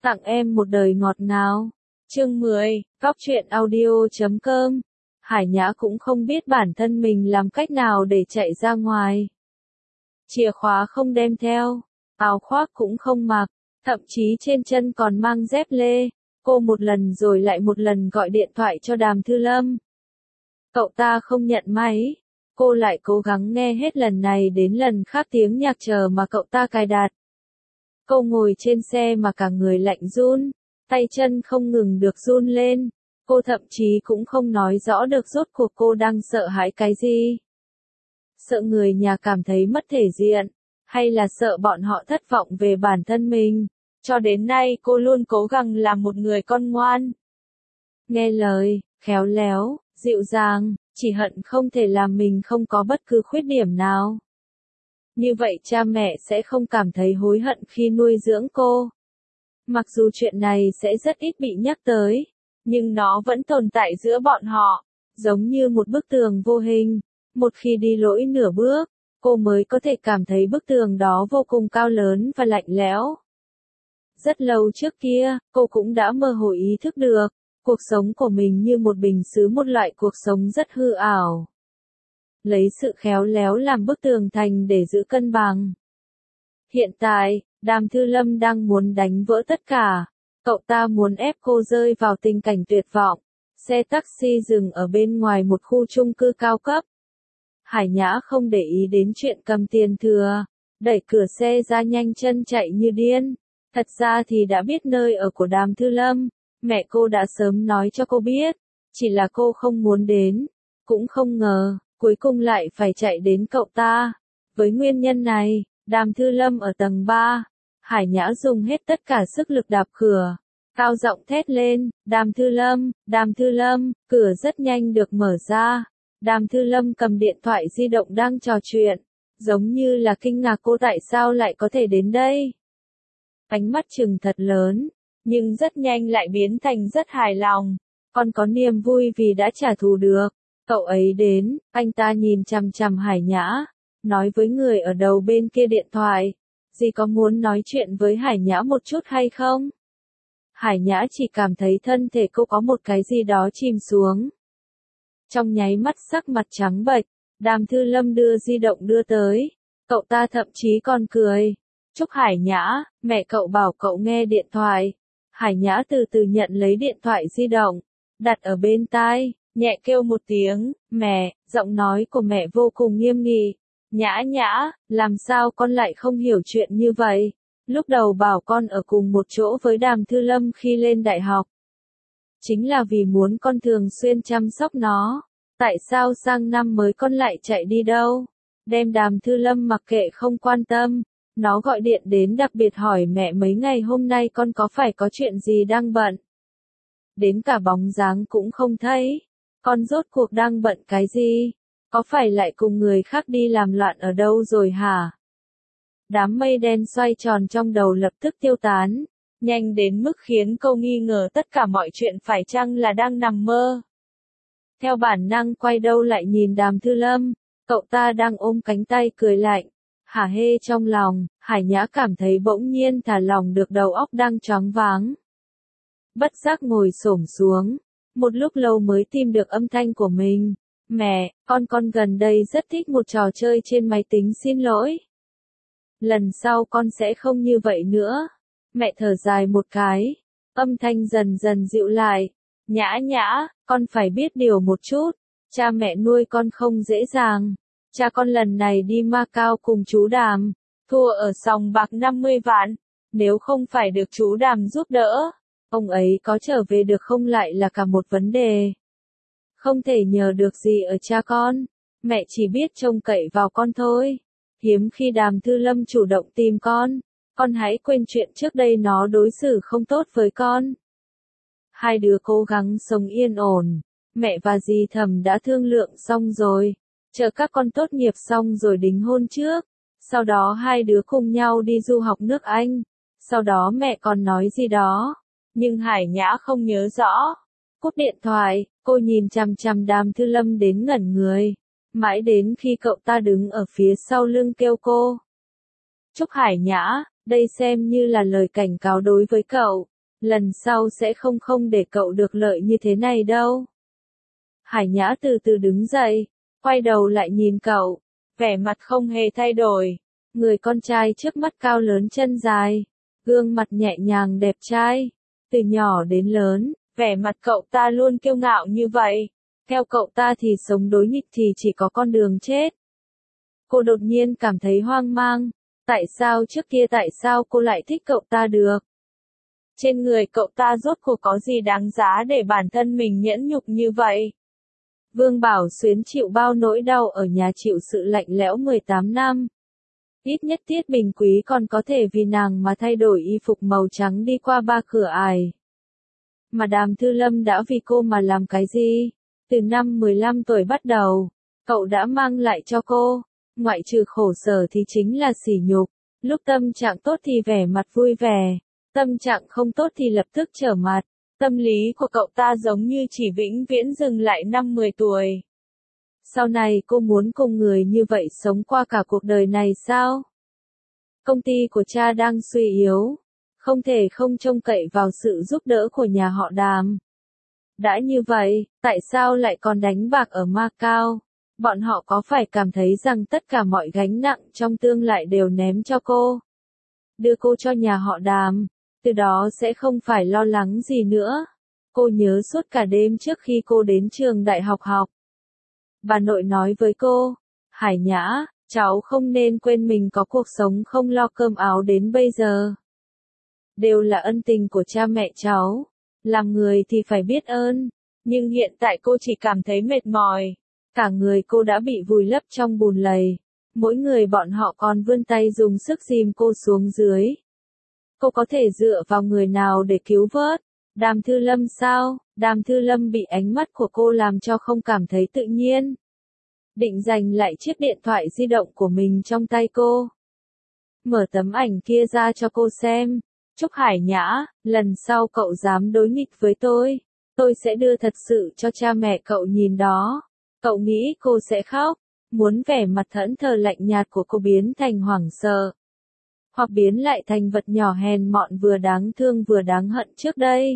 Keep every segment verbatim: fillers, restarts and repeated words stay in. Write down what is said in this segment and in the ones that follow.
Tặng em một đời ngọt ngào. Chương mười, Góc truyện audio chấm com. Hải Nhã cũng không biết bản thân mình làm cách nào để chạy ra ngoài. Chìa khóa không đem theo, áo khoác cũng không mặc, thậm chí trên chân còn mang dép lê. Cô một lần rồi lại một lần gọi điện thoại cho Đàm Thư Lâm. Cậu ta không nhận máy. Cô lại cố gắng nghe hết lần này đến lần khác tiếng nhạc chờ mà cậu ta cài đặt. Cô ngồi trên xe mà cả người lạnh run, tay chân không ngừng được run lên. Cô thậm chí cũng không nói rõ được rốt cuộc cô đang sợ hãi cái gì. Sợ người nhà cảm thấy mất thể diện, hay là sợ bọn họ thất vọng về bản thân mình. Cho đến nay cô luôn cố gắng làm một người con ngoan. Nghe lời, khéo léo, dịu dàng, chỉ hận không thể làm mình không có bất cứ khuyết điểm nào. Như vậy cha mẹ sẽ không cảm thấy hối hận khi nuôi dưỡng cô. Mặc dù chuyện này sẽ rất ít bị nhắc tới, nhưng nó vẫn tồn tại giữa bọn họ, giống như một bức tường vô hình. Một khi đi lỗi nửa bước, cô mới có thể cảm thấy bức tường đó vô cùng cao lớn và lạnh lẽo. Rất lâu trước kia, cô cũng đã mơ hồ ý thức được, cuộc sống của mình như một bình sứ, một loại cuộc sống rất hư ảo. Lấy sự khéo léo làm bức tường thành để giữ cân bằng. Hiện tại, Đàm Thư Lâm đang muốn đánh vỡ tất cả. Cậu ta muốn ép cô rơi vào tình cảnh tuyệt vọng. Xe taxi dừng ở bên ngoài một khu chung cư cao cấp. Hải Nhã không để ý đến chuyện cầm tiền thừa, đẩy cửa xe ra nhanh chân chạy như điên. Thật ra thì đã biết nơi ở của Đàm Thư Lâm, mẹ cô đã sớm nói cho cô biết, chỉ là cô không muốn đến, cũng không ngờ, cuối cùng lại phải chạy đến cậu ta. Với nguyên nhân này, Đàm Thư Lâm ở tầng ba, Hải Nhã dùng hết tất cả sức lực đạp cửa, cao giọng thét lên, Đàm Thư Lâm, Đàm Thư Lâm, cửa rất nhanh được mở ra. Đàm Thư Lâm cầm điện thoại di động đang trò chuyện, giống như là kinh ngạc cô tại sao lại có thể đến đây. Ánh mắt trừng thật lớn, nhưng rất nhanh lại biến thành rất hài lòng, còn có niềm vui vì đã trả thù được. Cậu ấy đến, anh ta nhìn chằm chằm Hải Nhã, nói với người ở đầu bên kia điện thoại, dì có muốn nói chuyện với Hải Nhã một chút hay không? Hải Nhã chỉ cảm thấy thân thể cô có một cái gì đó chìm xuống. Trong nháy mắt sắc mặt trắng bệch, Đàm Thư Lâm đưa di động đưa tới, cậu ta thậm chí còn cười. Chúc Hải Nhã, mẹ cậu bảo cậu nghe điện thoại. Hải Nhã từ từ nhận lấy điện thoại di động, đặt ở bên tai, nhẹ kêu một tiếng, mẹ, giọng nói của mẹ vô cùng nghiêm nghị. Nhã Nhã, làm sao con lại không hiểu chuyện như vậy? Lúc đầu bảo con ở cùng một chỗ với Đàm Thư Lâm khi lên đại học. Chính là vì muốn con thường xuyên chăm sóc nó. Tại sao sang năm mới con lại chạy đi đâu? Đem Đàm Thư Lâm mặc kệ không quan tâm. Nó gọi điện đến đặc biệt hỏi mẹ mấy ngày hôm nay con có phải có chuyện gì đang bận. Đến cả bóng dáng cũng không thấy. Con rốt cuộc đang bận cái gì? Có phải lại cùng người khác đi làm loạn ở đâu rồi hả? Đám mây đen xoay tròn trong đầu lập tức tiêu tán, nhanh đến mức khiến cô nghi ngờ tất cả mọi chuyện phải chăng là đang nằm mơ. Theo bản năng quay đầu lại nhìn Đàm Thư Lâm, cậu ta đang ôm cánh tay cười lạnh. Hả hê trong lòng, Hải Nhã cảm thấy bỗng nhiên thả lỏng được, đầu óc đang choáng váng. Bất giác ngồi xổm xuống, một lúc lâu mới tìm được âm thanh của mình. Mẹ, con con gần đây rất thích một trò chơi trên máy tính, xin lỗi. Lần sau con sẽ không như vậy nữa. Mẹ thở dài một cái, âm thanh dần dần dịu lại. Nhã Nhã, con phải biết điều một chút, cha mẹ nuôi con không dễ dàng. Cha con lần này đi Macau cùng chú Đàm, thua ở sòng bạc năm mươi vạn, nếu không phải được chú Đàm giúp đỡ, ông ấy có trở về được không lại là cả một vấn đề. Không thể nhờ được gì ở cha con, mẹ chỉ biết trông cậy vào con thôi. Hiếm khi Đàm Thư Lâm chủ động tìm con, con hãy quên chuyện trước đây nó đối xử không tốt với con. Hai đứa cố gắng sống yên ổn, mẹ và dì Thẩm đã thương lượng xong rồi. Chờ các con tốt nghiệp xong rồi đính hôn trước, sau đó hai đứa cùng nhau đi du học nước Anh, sau đó mẹ còn nói gì đó, nhưng Hải Nhã không nhớ rõ. Cúp điện thoại, cô nhìn chằm chằm Đàm Thư Lâm đến ngẩn người, mãi đến khi cậu ta đứng ở phía sau lưng kêu cô. Chúc Hải Nhã, đây xem như là lời cảnh cáo đối với cậu, lần sau sẽ không không để cậu được lợi như thế này đâu. Hải Nhã từ từ đứng dậy, quay đầu lại nhìn cậu, vẻ mặt không hề thay đổi. Người con trai trước mắt cao lớn chân dài, gương mặt nhẹ nhàng đẹp trai, từ nhỏ đến lớn, vẻ mặt cậu ta luôn kiêu ngạo như vậy. Theo cậu ta thì sống đối nghịch thì chỉ có con đường chết. Cô đột nhiên cảm thấy hoang mang, tại sao trước kia tại sao cô lại thích cậu ta được? Trên người cậu ta rốt cuộc có gì đáng giá để bản thân mình nhẫn nhục như vậy? Vương Bảo Xuyến chịu bao nỗi đau ở nhà, chịu sự lạnh lẽo mười tám năm. Ít nhất Tiết Bình Quý còn có thể vì nàng mà thay đổi y phục màu trắng đi qua ba cửa ải. Mà Đàm Thư Lâm đã vì cô mà làm cái gì? Từ năm mười lăm tuổi bắt đầu, cậu đã mang lại cho cô, ngoại trừ khổ sở thì chính là sỉ nhục. Lúc tâm trạng tốt thì vẻ mặt vui vẻ, tâm trạng không tốt thì lập tức trở mặt. Tâm lý của cậu ta giống như chỉ vĩnh viễn dừng lại năm mười tuổi. Sau này cô muốn cùng người như vậy sống qua cả cuộc đời này sao? Công ty của cha đang suy yếu, không thể không trông cậy vào sự giúp đỡ của nhà họ Đàm. Đã như vậy, tại sao lại còn đánh bạc ở Macau? Bọn họ có phải cảm thấy rằng tất cả mọi gánh nặng trong tương lai đều ném cho cô? Đưa cô cho nhà họ Đàm, từ đó sẽ không phải lo lắng gì nữa. Cô nhớ suốt cả đêm trước khi cô đến trường đại học học. Bà nội nói với cô, Hải Nhã, cháu không nên quên mình có cuộc sống không lo cơm áo đến bây giờ. Đều là ân tình của cha mẹ cháu. Làm người thì phải biết ơn, nhưng hiện tại cô chỉ cảm thấy mệt mỏi. Cả người cô đã bị vùi lấp trong bùn lầy. Mỗi người bọn họ còn vươn tay dùng sức dìm cô xuống dưới. Cô có thể dựa vào người nào để cứu vớt? Đàm Thư Lâm sao? Đàm Thư Lâm bị ánh mắt của cô làm cho không cảm thấy tự nhiên. Định giành lại chiếc điện thoại di động của mình trong tay cô. Mở tấm ảnh kia ra cho cô xem. Trúc Hải Nhã, lần sau cậu dám đối nghịch với tôi, tôi sẽ đưa thật sự cho cha mẹ cậu nhìn đó. Cậu nghĩ cô sẽ khóc, muốn vẻ mặt thẫn thờ lạnh nhạt của cô biến thành hoảng sợ. Hoặc biến lại thành vật nhỏ hèn mọn vừa đáng thương vừa đáng hận trước đây.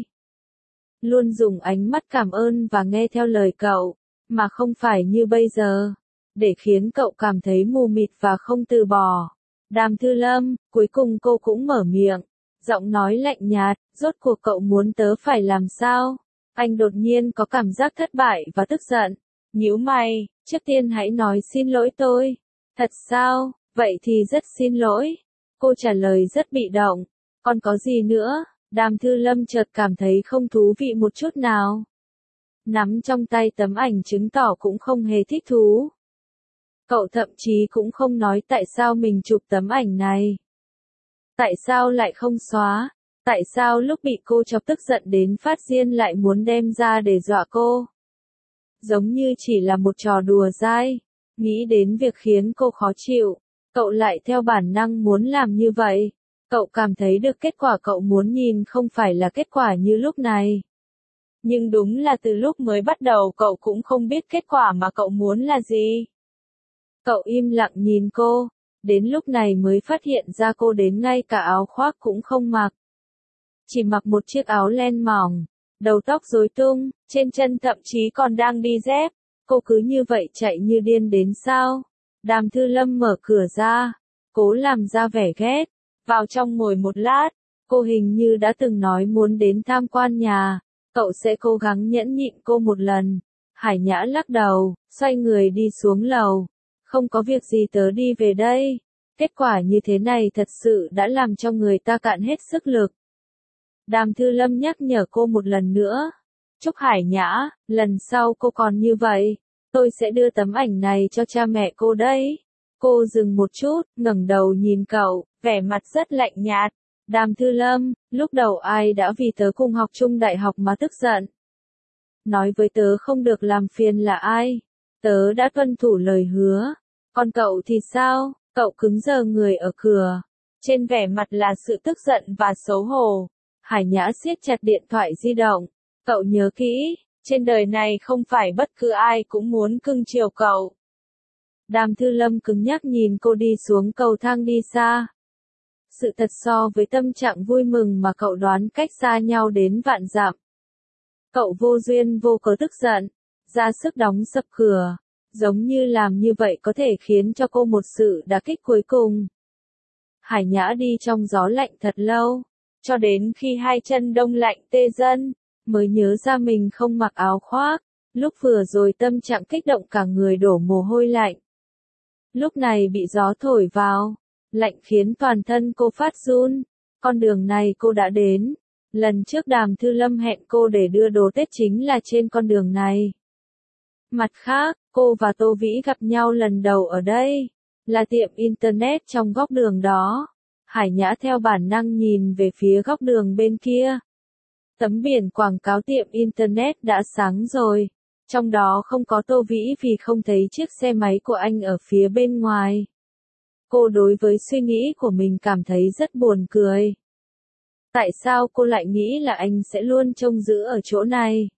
Luôn dùng ánh mắt cảm ơn và nghe theo lời cậu, mà không phải như bây giờ, để khiến cậu cảm thấy mù mịt và không từ bỏ. Đàm Thư Lâm, cuối cùng cô cũng mở miệng. Giọng nói lạnh nhạt, rốt cuộc cậu muốn tớ phải làm sao? Anh đột nhiên có cảm giác thất bại và tức giận. Nhíu mày, trước tiên hãy nói xin lỗi tôi. Thật sao? Vậy thì rất xin lỗi. Cô trả lời rất bị động. Còn có gì nữa? Đàm Thư Lâm chợt cảm thấy không thú vị một chút nào. Nắm trong tay tấm ảnh chứng tỏ cũng không hề thích thú. Cậu thậm chí cũng không nói tại sao mình chụp tấm ảnh này. Tại sao lại không xóa? Tại sao lúc bị cô chọc tức giận đến phát điên lại muốn đem ra để dọa cô? Giống như chỉ là một trò đùa dai. Nghĩ đến việc khiến cô khó chịu, cậu lại theo bản năng muốn làm như vậy. Cậu cảm thấy được kết quả cậu muốn nhìn không phải là kết quả như lúc này. Nhưng đúng là từ lúc mới bắt đầu cậu cũng không biết kết quả mà cậu muốn là gì. Cậu im lặng nhìn cô. Đến lúc này mới phát hiện ra cô đến ngay cả áo khoác cũng không mặc. Chỉ mặc một chiếc áo len mỏng, đầu tóc rối tung, trên chân thậm chí còn đang đi dép. Cô cứ như vậy chạy như điên đến sao? Đàm Thư Lâm mở cửa ra, cố làm ra vẻ ghét, vào trong ngồi một lát. Cô hình như đã từng nói muốn đến tham quan nhà, cậu sẽ cố gắng nhẫn nhịn cô một lần. Hải Nhã lắc đầu, xoay người đi xuống lầu. Không có việc gì tớ đi về đây. Kết quả như thế này thật sự đã làm cho người ta cạn hết sức lực. Đàm Thư Lâm nhắc nhở cô một lần nữa. Trúc Hải Nhã, lần sau cô còn như vậy, tôi sẽ đưa tấm ảnh này cho cha mẹ cô đấy. Cô dừng một chút, ngẩng đầu nhìn cậu, vẻ mặt rất lạnh nhạt. Đàm Thư Lâm, lúc đầu ai đã vì tớ cùng học chung đại học mà tức giận? Nói với tớ không được làm phiền là ai? Tớ đã tuân thủ lời hứa. Còn cậu thì sao? Cậu cứng đờ người ở cửa. Trên vẻ mặt là sự tức giận và xấu hổ. Hải Nhã siết chặt điện thoại di động. Cậu nhớ kỹ, trên đời này không phải bất cứ ai cũng muốn cưng chiều cậu. Đàm Thư Lâm cứng nhắc nhìn cô đi xuống cầu thang đi xa. sự thật so với tâm trạng vui mừng mà cậu đoán cách xa nhau đến vạn dặm. Cậu vô duyên vô cớ tức giận, ra sức đóng sập cửa, giống như làm như vậy có thể khiến cho cô một sự đả kích cuối cùng. Hải Nhã đi trong gió lạnh thật lâu, cho đến khi hai chân đông lạnh tê dần, mới nhớ ra mình không mặc áo khoác, lúc vừa rồi tâm trạng kích động cả người đổ mồ hôi lạnh. Lúc này bị gió thổi vào, lạnh khiến toàn thân cô phát run, con đường này cô đã đến, lần trước Đàm Thư Lâm hẹn cô để đưa đồ Tết chính là trên con đường này. Mặt khác, cô và Tô Vĩ gặp nhau lần đầu ở đây, là tiệm Internet trong góc đường đó. Hải Nhã theo bản năng nhìn về phía góc đường bên kia. Tấm biển quảng cáo tiệm Internet đã sáng rồi, trong đó không có Tô Vĩ vì không thấy chiếc xe máy của anh ở phía bên ngoài. Cô đối với suy nghĩ của mình cảm thấy rất buồn cười. Tại sao cô lại nghĩ là anh sẽ luôn trông giữ ở chỗ này?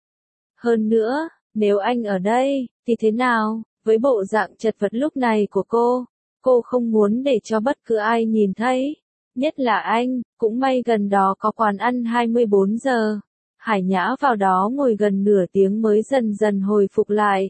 Hơn nữa, nếu anh ở đây, thì thế nào? Với bộ dạng chật vật lúc này của cô, cô không muốn để cho bất cứ ai nhìn thấy. Nhất là anh, cũng may gần đó có quán ăn hai mươi bốn giờ. Hải Nhã vào đó ngồi gần nửa tiếng mới dần dần hồi phục lại.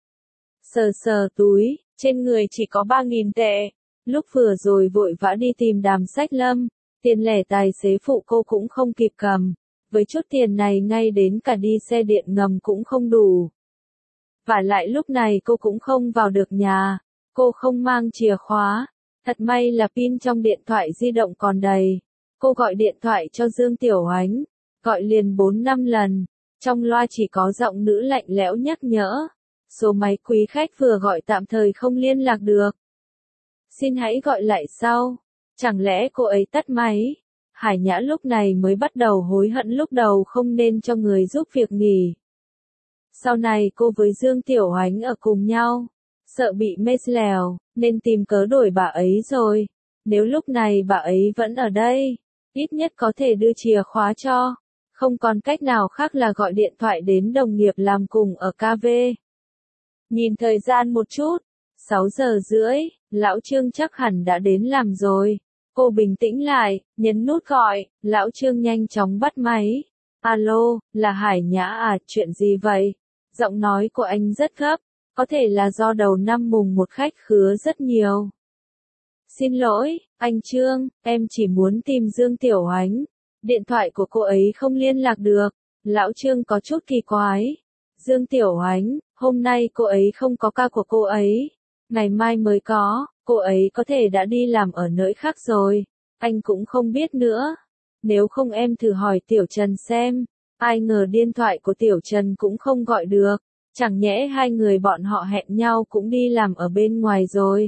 Sờ sờ túi, trên người chỉ có ba nghìn tệ. Lúc vừa rồi vội vã đi tìm Đàm Sách Lâm, tiền lẻ tài xế phụ cô cũng không kịp cầm. Với chút tiền này ngay đến cả đi xe điện ngầm cũng không đủ. Và lại lúc này cô cũng không vào được nhà, cô không mang chìa khóa. Thật may là pin trong điện thoại di động còn đầy. Cô gọi điện thoại cho Dương Tiểu Ánh, gọi liền bốn năm lần. Trong loa chỉ có giọng nữ lạnh lẽo nhắc nhở. Số máy quý khách vừa gọi tạm thời không liên lạc được. Xin hãy gọi lại sau. Chẳng lẽ cô ấy tắt máy? Hải Nhã lúc này mới bắt đầu hối hận lúc đầu không nên cho người giúp việc nghỉ. Sau này cô với Dương Tiểu Ánh ở cùng nhau, sợ bị mê lèo, nên tìm cớ đổi bà ấy rồi. Nếu lúc này bà ấy vẫn ở đây, ít nhất có thể đưa chìa khóa cho. Không còn cách nào khác là gọi điện thoại đến đồng nghiệp làm cùng ở ca vê. Nhìn thời gian một chút, sáu giờ rưỡi, lão Trương chắc hẳn đã đến làm rồi. Cô bình tĩnh lại, nhấn nút gọi, lão Trương nhanh chóng bắt máy. Alo, là Hải Nhã à, chuyện gì vậy? Giọng nói của anh rất gấp, có thể là do đầu năm mùng một khách khứa rất nhiều. Xin lỗi, anh Trương, em chỉ muốn tìm Dương Tiểu Ánh. Điện thoại của cô ấy không liên lạc được. Lão Trương có chút kỳ quái. Dương Tiểu Ánh, hôm nay cô ấy không có ca của cô ấy. Ngày mai mới có, cô ấy có thể đã đi làm ở nơi khác rồi. Anh cũng không biết nữa. Nếu không em thử hỏi Tiểu Trần xem. Ai ngờ điện thoại của Tiểu Trần cũng không gọi được. Chẳng nhẽ hai người bọn họ hẹn nhau cũng đi làm ở bên ngoài rồi.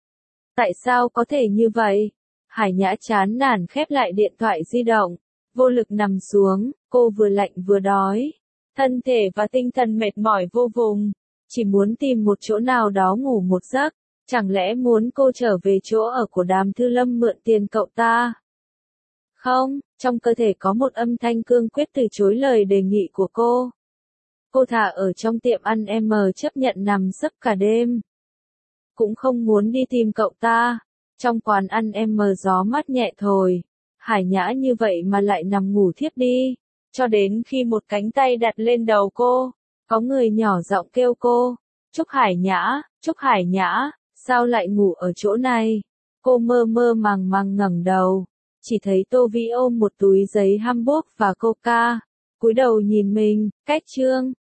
Tại sao có thể như vậy? Hải Nhã chán nản khép lại điện thoại di động. Vô lực nằm xuống, cô vừa lạnh vừa đói. Thân thể và tinh thần mệt mỏi vô vùng. Chỉ muốn tìm một chỗ nào đó ngủ một giấc. Chẳng lẽ muốn cô trở về chỗ ở của Đàm Thư Lâm mượn tiền cậu ta? Không, trong cơ thể có một âm thanh cương quyết từ chối lời đề nghị của cô. Cô thà ở trong tiệm ăn em chấp nhận nằm sấp cả đêm. Cũng không muốn đi tìm cậu ta. Trong quán ăn em gió mát nhẹ thổi. Hải Nhã như vậy mà lại nằm ngủ thiếp đi. Cho đến khi một cánh tay đặt lên đầu cô. Có người nhỏ giọng kêu cô. Trúc Hải Nhã, Trúc Hải Nhã, sao lại ngủ ở chỗ này? Cô mơ mơ màng màng ngẩng đầu. Chỉ thấy Tô Vĩ ôm một túi giấy Hamburg và Coca. Cúi đầu nhìn mình, cách Trương,